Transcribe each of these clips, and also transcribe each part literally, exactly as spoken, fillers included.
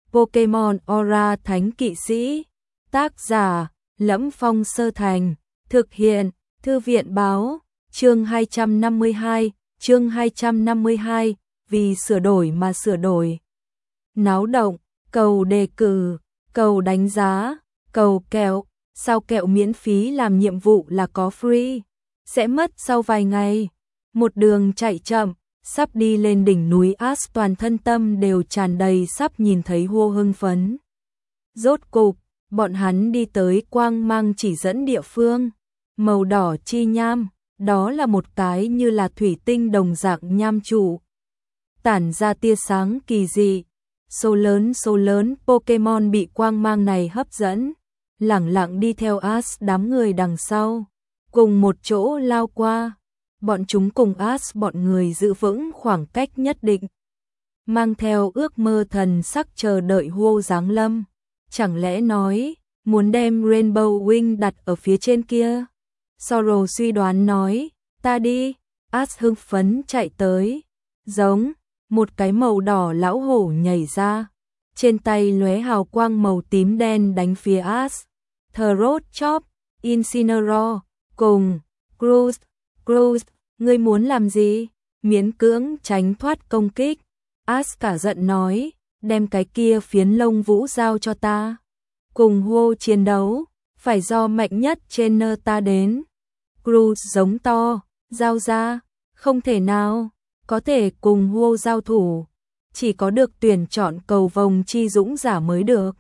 Pokemon Aura Thánh Kỵ Sĩ. Tác giả: Lẫm Phong Sơ Thành. Thực hiện: Thư viện báo. Chương hai trăm năm mươi hai, chương hai trăm năm mươi hai, vì sửa đổi mà sửa đổi. Náo động, cầu đề cử, cầu đánh giá, cầu kẹo, sao kẹo miễn phí làm nhiệm vụ là có free, sẽ mất sau vài ngày. Một đường chạy chậm, sắp đi lên đỉnh núi As, toàn thân tâm đều tràn đầy sắp nhìn thấy hô hưng phấn. Rốt cục, bọn hắn đi tới quang mang chỉ dẫn địa phương, màu đỏ chi nham, đó là một cái như là thủy tinh đồng dạng nham trụ, tản ra tia sáng kỳ dị. Số lớn số lớn Pokemon bị quang mang này hấp dẫn, lẳng lặng đi theo As đám người đằng sau, cùng một chỗ lao qua. Bọn chúng cùng As bọn người giữ vững khoảng cách nhất định, mang theo ước mơ thần sắc chờ đợi hô giáng lâm. Chẳng lẽ nói, muốn đem Rainbow Wing đặt ở phía trên kia? Sorrow suy đoán nói, ta đi. As hưng phấn chạy tới, giống một cái màu đỏ lão hổ nhảy ra, trên tay lóe hào quang màu tím đen đánh phía As. Throat Chop, Incineroar, cùng Groose, Groose, ngươi muốn làm gì? Miễn cưỡng tránh thoát công kích. As cả giận nói, đem cái kia phiến lông vũ giao cho ta. Cùng hô chiến đấu, phải do mạnh nhất trên nơ ta đến. Groose giống to, giao ra, không thể nào, có thể cùng hô giao thủ, chỉ có được tuyển chọn cầu vồng chi dũng giả mới được.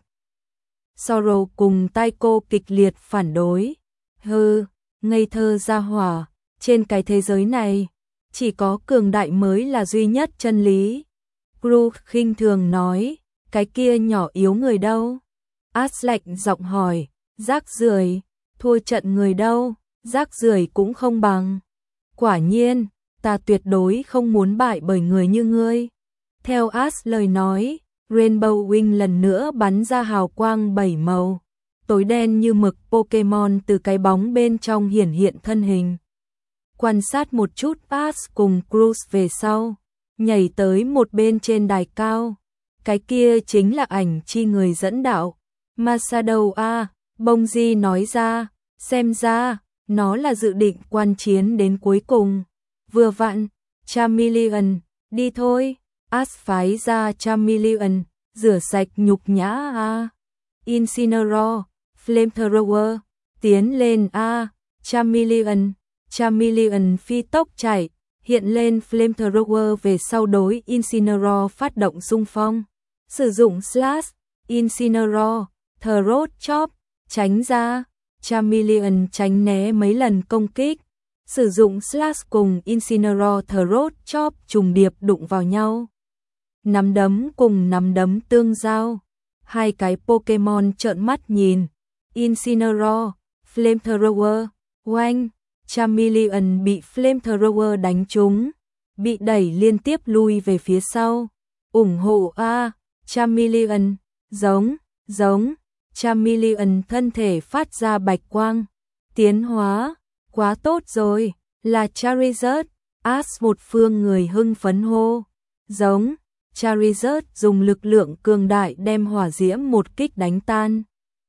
Sorrow cùng Taiko kịch liệt phản đối. Hừ, ngây thơ ra hỏa, trên cái thế giới này, chỉ có cường đại mới là duy nhất chân lý. Gru khinh thường nói, cái kia nhỏ yếu người đâu? As lạnh giọng hỏi, rác rưởi, thua trận người đâu, rác rưởi cũng không bằng. Quả nhiên, ta tuyệt đối không muốn bại bởi người như ngươi. Theo As lời nói, Rainbow Wing lần nữa bắn ra hào quang bảy màu, tối đen như mực Pokemon từ cái bóng bên trong hiển hiện thân hình. Quan sát một chút As cùng Groose về sau, nhảy tới một bên trên đài cao. Cái kia chính là ảnh chi người dẫn đạo, Masato A. Bongji nói ra, xem ra, nó là dự định quan chiến đến cuối cùng. Vừa vặn, Charmeleon, đi thôi. As phái ra Charmeleon, rửa sạch nhục nhã A. Incineroar, Flamethrower, tiến lên A. Charmeleon, Charmeleon phi tốc chạy, hiện lên Flamethrower về sau đối Incineroar phát động xung phong. Sử dụng Slash, Incineroar, Throat Chop, tránh ra. Charmeleon tránh né mấy lần công kích. Sử dụng Slash cùng Incineroar Throat Chop trùng điệp đụng vào nhau. Nắm đấm cùng nắm đấm tương giao. Hai cái Pokemon trợn mắt nhìn. Incineroar, Flamethrower, oanh. Charmeleon bị Flamethrower đánh trúng, bị đẩy liên tiếp lui về phía sau. Ủng hộ A. Charmeleon, giống, giống. Charmeleon thân thể phát ra bạch quang. Tiến hóa, quá tốt rồi, là Charizard. As một phương người hưng phấn hô, giống. Charizard dùng lực lượng cường đại đem hỏa diễm một kích đánh tan.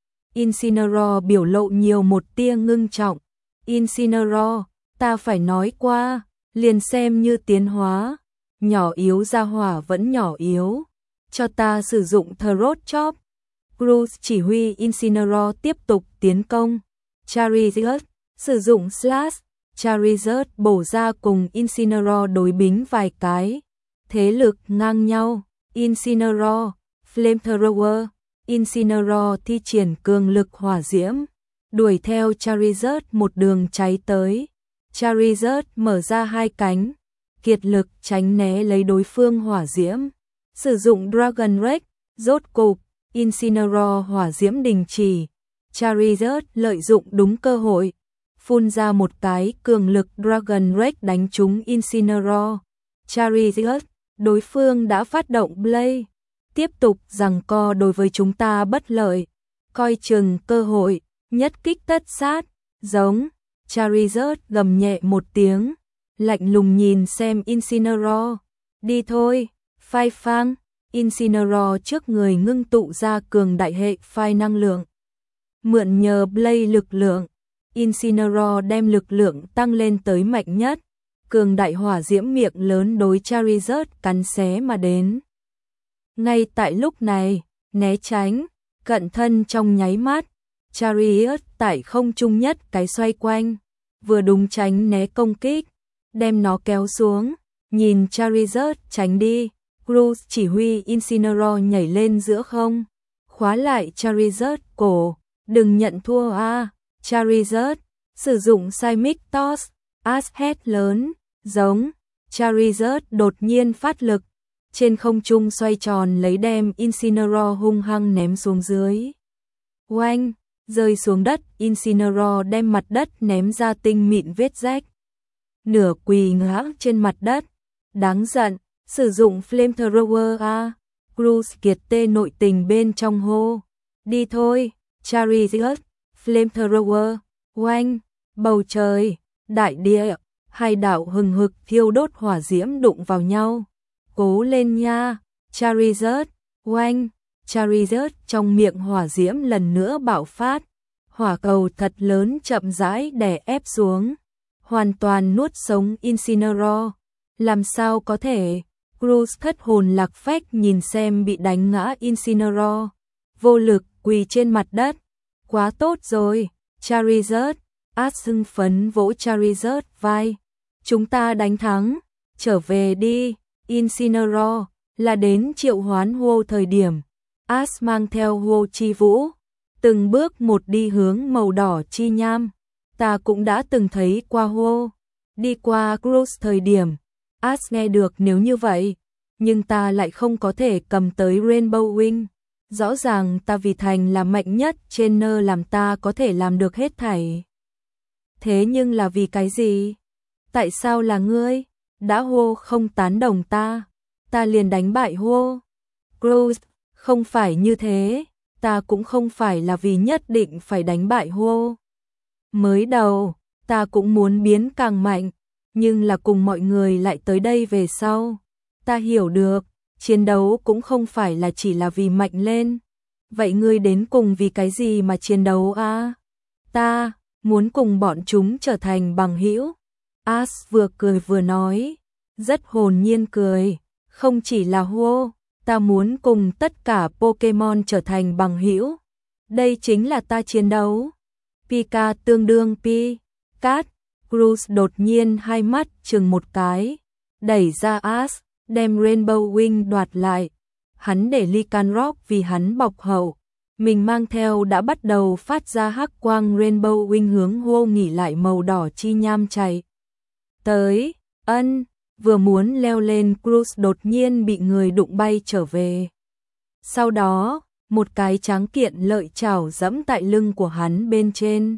Incineroar biểu lộ nhiều một tia ngưng trọng. Incineroar, ta phải nói qua, liền xem như tiến hóa, nhỏ yếu ra hỏa vẫn nhỏ yếu, cho ta sử dụng Throat Chop. Groose chỉ huy Incineroar tiếp tục tiến công. Charizard, sử dụng Slash, Charizard bổ ra cùng Incineroar đối bính vài cái, thế lực ngang nhau. Incineroar, Flamethrower, Incineroar thi triển cường lực hỏa diễm, đuổi theo Charizard một đường cháy tới. Charizard mở ra hai cánh, kiệt lực tránh né lấy đối phương hỏa diễm. Sử dụng Dragon Rage, rốt cục, Incineroar hỏa diễm đình chỉ. Charizard lợi dụng đúng cơ hội, phun ra một cái cường lực Dragon Rage đánh trúng Incineroar. Charizard, đối phương đã phát động Blaze, tiếp tục giằng co đối với chúng ta bất lợi, coi chừng cơ hội, nhất kích tất sát, giống. Charizard gầm nhẹ một tiếng, lạnh lùng nhìn xem Incineroar, đi thôi, phai phang. Incineroar trước người ngưng tụ ra cường đại hệ phai năng lượng. Mượn nhờ Blaze lực lượng, Incineroar đem lực lượng tăng lên tới mạnh nhất, cường đại hỏa diễm miệng lớn đối Charizard cắn xé mà đến. Ngay tại lúc này, né tránh, cận thân trong nháy mắt, Charizard tại không trung nhất cái xoay quanh, vừa đúng tránh né công kích, đem nó kéo xuống, nhìn Charizard tránh đi, Groose chỉ huy Incineroar nhảy lên giữa không, khóa lại Charizard cổ, đừng nhận thua a, Charizard, sử dụng Seismic Toss, Ash hét lớn, giống, Charizard đột nhiên phát lực, trên không trung xoay tròn lấy đem Incineroar hung hăng ném xuống dưới. Oanh, rơi xuống đất, Incineroar đem mặt đất ném ra tinh mịn vết rách. Nửa quỳ ngã trên mặt đất, đáng giận, sử dụng Flamethrower a, Groose kiệt tê nội tình bên trong hô. Đi thôi, Charizard, Flamethrower, oanh, bầu trời, đại địa, hai đạo hừng hực thiêu đốt hỏa diễm đụng vào nhau. Cố lên nha, Charizard, oanh, Charizard trong miệng hỏa diễm lần nữa bạo phát, hỏa cầu thật lớn chậm rãi đè ép xuống, hoàn toàn nuốt sống Incineroar. Làm sao có thể? Groose thất hồn lạc phách nhìn xem bị đánh ngã Incineroar, vô lực quỳ trên mặt đất. Quá tốt rồi, Charizard, Ash hưng phấn vỗ Charizard vai. Chúng ta đánh thắng, trở về đi, Incineroar, là đến triệu hoán hô thời điểm. Ash mang theo hô chi vũ, từng bước một đi hướng màu đỏ chi nham. Ta cũng đã từng thấy qua hô, đi qua Groose thời điểm. Ash nghe được nếu như vậy, nhưng ta lại không có thể cầm tới Rainbow Wing. Rõ ràng ta vì thành là mạnh nhất trên nơ làm ta có thể làm được hết thảy. Thế nhưng là vì cái gì? Tại sao là ngươi? Đã hô không tán đồng ta, ta liền đánh bại hô. Groose, không phải như thế, ta cũng không phải là vì nhất định phải đánh bại hô. Mới đầu, ta cũng muốn biến càng mạnh, nhưng là cùng mọi người lại tới đây về sau. Ta hiểu được, chiến đấu cũng không phải là chỉ là vì mạnh lên. Vậy ngươi đến cùng vì cái gì mà chiến đấu a? À? Ta muốn cùng bọn chúng trở thành bằng hữu. Ash vừa cười vừa nói, rất hồn nhiên cười, không chỉ là hô, ta muốn cùng tất cả Pokemon trở thành bằng hữu. Đây chính là ta chiến đấu. Pika tương đương Pi, Cát. Groose đột nhiên hai mắt chừng một cái, đẩy ra Ash, đem Rainbow Wing đoạt lại. Hắn để Lycanroc vì hắn bọc hậu, mình mang theo đã bắt đầu phát ra hắc quang Rainbow Wing hướng hô nghỉ lại màu đỏ chi nham chạy. Tới, ân, vừa muốn leo lên, Groose đột nhiên bị người đụng bay trở về. Sau đó, một cái tráng kiện lợi chảo giẫm tại lưng của hắn bên trên.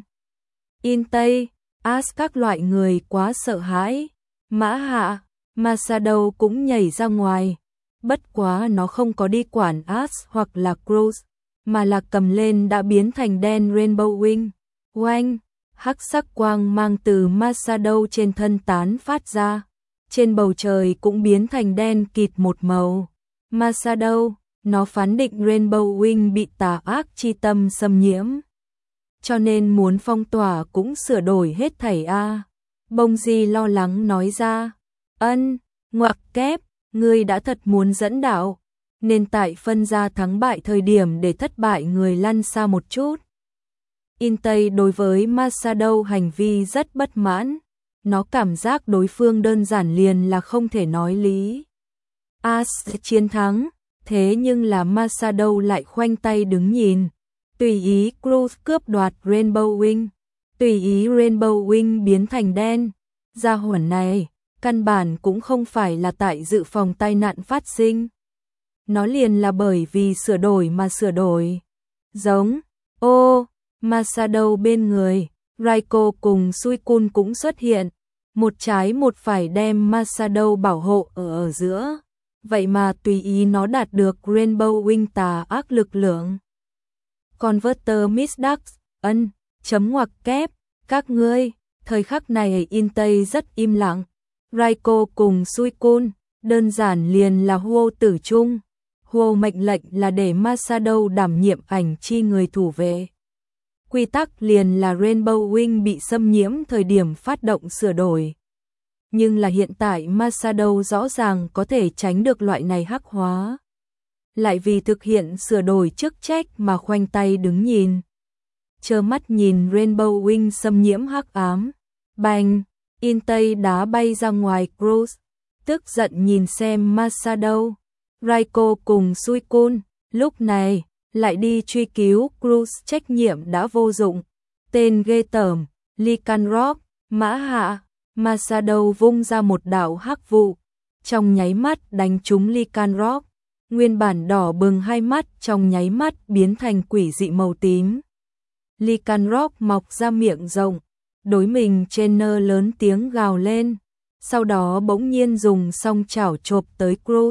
Intei, Ash các loại người quá sợ hãi. Mã Hạ, Masato cũng nhảy ra ngoài. Bất quá nó không có đi quản Ash hoặc là Groose, mà là cầm lên đã biến thành đen Rainbow Wing. Oanh, hắc sắc quang mang từ Masato trên thân tán phát ra. Trên bầu trời cũng biến thành đen kịt một màu. Masato, nó phán định Rainbow Wing bị tà ác chi tâm xâm nhiễm, cho nên muốn phong tỏa cũng sửa đổi hết thảy a. Bông Di lo lắng nói ra. Ân, ngoặc kép, ngươi đã thật muốn dẫn đạo, nên tại phân ra thắng bại thời điểm để thất bại người lăn xa một chút. Intei đối với Masato hành vi rất bất mãn, nó cảm giác đối phương đơn giản liền là không thể nói lý. Ash chiến thắng, thế nhưng là Masato lại khoanh tay đứng nhìn, tùy ý Groose cướp đoạt Rainbow Wing, tùy ý Rainbow Wing biến thành đen. Gia hỏa này, căn bản cũng không phải là tại dự phòng tai nạn phát sinh. Nó liền là bởi vì sửa đổi mà sửa đổi. Giống, ô, Masato bên người, Raikou cùng Suicune cũng xuất hiện, một trái một phải đem Masato bảo hộ ở ở giữa. Vậy mà tùy ý nó đạt được Rainbow Wing tà ác lực lượng. Converter Misdax, ân, chấm ngoặc kép, các ngươi, thời khắc này Intei rất im lặng. Raikou cùng Suicune, đơn giản liền là hô tử chung. Hô mệnh lệnh là để Masado đảm nhiệm ảnh chi người thủ vệ. Quy tắc liền là Rainbow Wing bị xâm nhiễm thời điểm phát động sửa đổi. Nhưng là hiện tại Masado rõ ràng có thể tránh được loại này hắc hóa. Lại vì thực hiện sửa đổi chức trách mà khoanh tay đứng nhìn. Trơ mắt nhìn Rainbow Wing xâm nhiễm hắc ám. Bành, Intei đá bay ra ngoài Cruz. Tức giận nhìn xem Masado. Raiko cùng Suicune, lúc này, lại đi truy cứu Cruz, trách nhiệm đã vô dụng. Tên ghê tởm, Lycanroc, mã hạ, Masado vung ra một đạo hắc vụ. Trong nháy mắt đánh trúng Lycanroc. Nguyên bản đỏ bừng hai mắt trong nháy mắt biến thành quỷ dị màu tím. Lycanroc mọc ra miệng rộng, đối mình trainer lớn tiếng gào lên. Sau đó bỗng nhiên dùng song chảo chộp tới Cruz.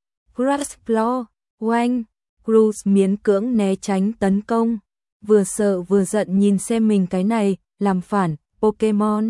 Crush Claw, oanh, Cruz miễn cưỡng né tránh tấn công. Vừa sợ vừa giận nhìn xem mình cái này, làm phản, Pokemon.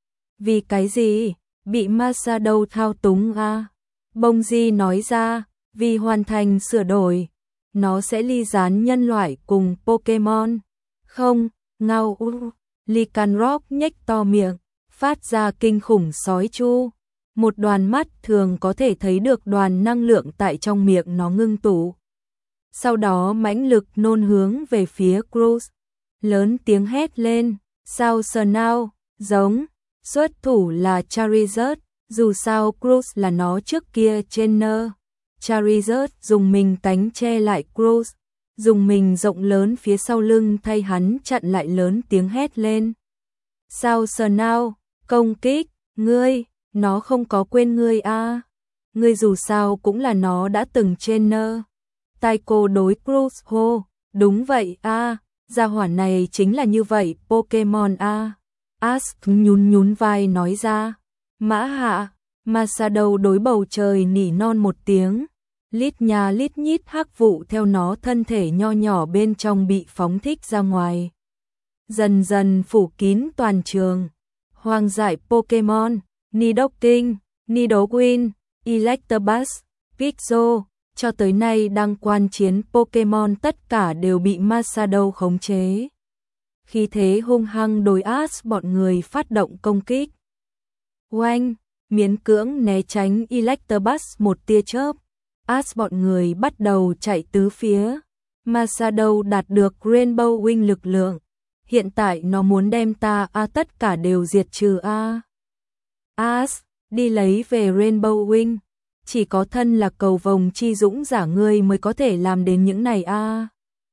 Vì cái gì? Bị Masado thao túng à? Bongji nói ra, vì hoàn thành sửa đổi, nó sẽ ly gián nhân loại cùng Pokemon. Không, ngao u, Lycanroc nhếch to miệng, phát ra kinh khủng sói chu. Một đoàn mắt thường có thể thấy được đoàn năng lượng tại trong miệng nó ngưng tụ. Sau đó mãnh lực nôn hướng về phía Cruz. Lớn tiếng hét lên, sao sờ nào, giống, xuất thủ là Charizard, dù sao Cruz là nó trước kia trainer. Charizard dùng mình cánh che lại Cruz, dùng mình rộng lớn phía sau lưng thay hắn chặn lại lớn tiếng hét lên. Sao sờ nào, công kích, ngươi, nó không có quên ngươi a à. Ngươi dù sao cũng là nó đã từng trainer. Taiko đối Cruz hô, đúng vậy a à. Gia hỏa này chính là như vậy Pokemon a à. Ash nhún nhún vai nói ra. Mã hạ, Masado đối bầu trời nỉ non một tiếng. Lít nhà lít nhít hắc vụ theo nó thân thể nho nhỏ bên trong bị phóng thích ra ngoài. Dần dần phủ kín toàn trường. Hoang dại Pokemon, Nidoking, Nidoqueen, Electabuzz, Pixel, cho tới nay đang quan chiến Pokemon tất cả đều bị Masado khống chế. Khi thế hung hăng đối Ash bọn người phát động công kích. Oanh, miễn cưỡng né tránh Electabuzz một tia chớp. Ash bọn người bắt đầu chạy tứ phía. Masado đạt được Rainbow Wing lực lượng. Hiện tại nó muốn đem ta a à, tất cả đều diệt trừ a. À. Ash, đi lấy về Rainbow Wing. Chỉ có thân là cầu vồng chi dũng giả ngươi mới có thể làm đến những này a. À.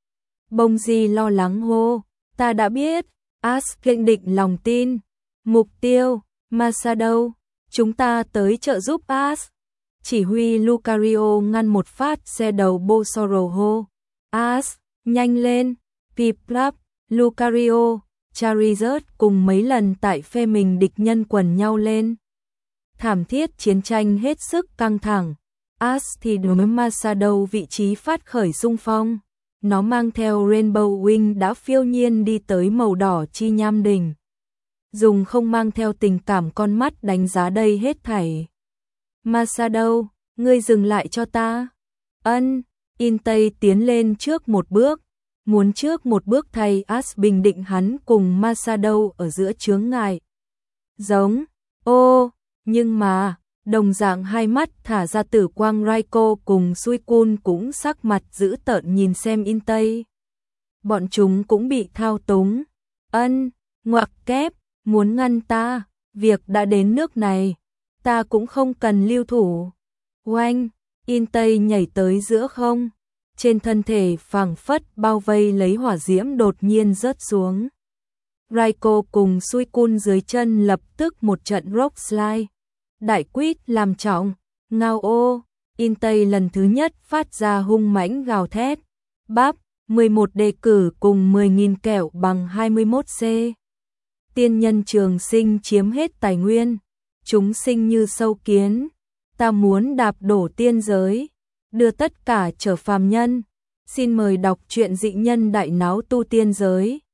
Bongji lo lắng hô, ta đã biết. Ash kiên định lòng tin. Mục tiêu, Masado, chúng ta tới trợ giúp Ash. Chỉ huy Lucario ngăn một phát xe đầu Bosoro hô. Ash, nhanh lên. Piplup, Lucario, Charizard cùng mấy lần tại phe mình địch nhân quần nhau lên. Thảm thiết chiến tranh hết sức căng thẳng. Ash thì đối với Masado vị trí phát khởi xung phong. Nó mang theo Rainbow Wing đã phiêu nhiên đi tới màu đỏ chi nham đỉnh. Dùng không mang theo tình cảm con mắt đánh giá đây hết thảy. Masado, ngươi dừng lại cho ta. Ân, Intei tiến lên trước một bước. Muốn trước một bước thay Ash bình định hắn cùng Masado ở giữa chướng ngại. Giống, ô, nhưng mà, đồng dạng hai mắt thả ra tử quang Raiko cùng Suicune cũng sắc mặt dữ tợn nhìn xem Intei. Bọn chúng cũng bị thao túng. Ân, ngoặc kép, muốn ngăn ta, việc đã đến nước này, ta cũng không cần lưu thủ. Oanh, Intei nhảy tới giữa không. Trên thân thể phảng phất bao vây lấy hỏa diễm đột nhiên rớt xuống. Raiko cùng Suicune dưới chân lập tức một trận rock slide. Đại quýt làm trọng, ngao ô, Intei lần thứ nhất phát ra hung mãnh gào thét. Bắp, mười một đề cử cùng mười nghìn kẹo bằng hai mươi mốt C. Tiên nhân trường sinh chiếm hết tài nguyên. Chúng sinh như sâu kiến. Ta muốn đạp đổ tiên giới. Đưa tất cả trở phàm nhân. Xin mời đọc truyện dị nhân đại náo tu tiên giới.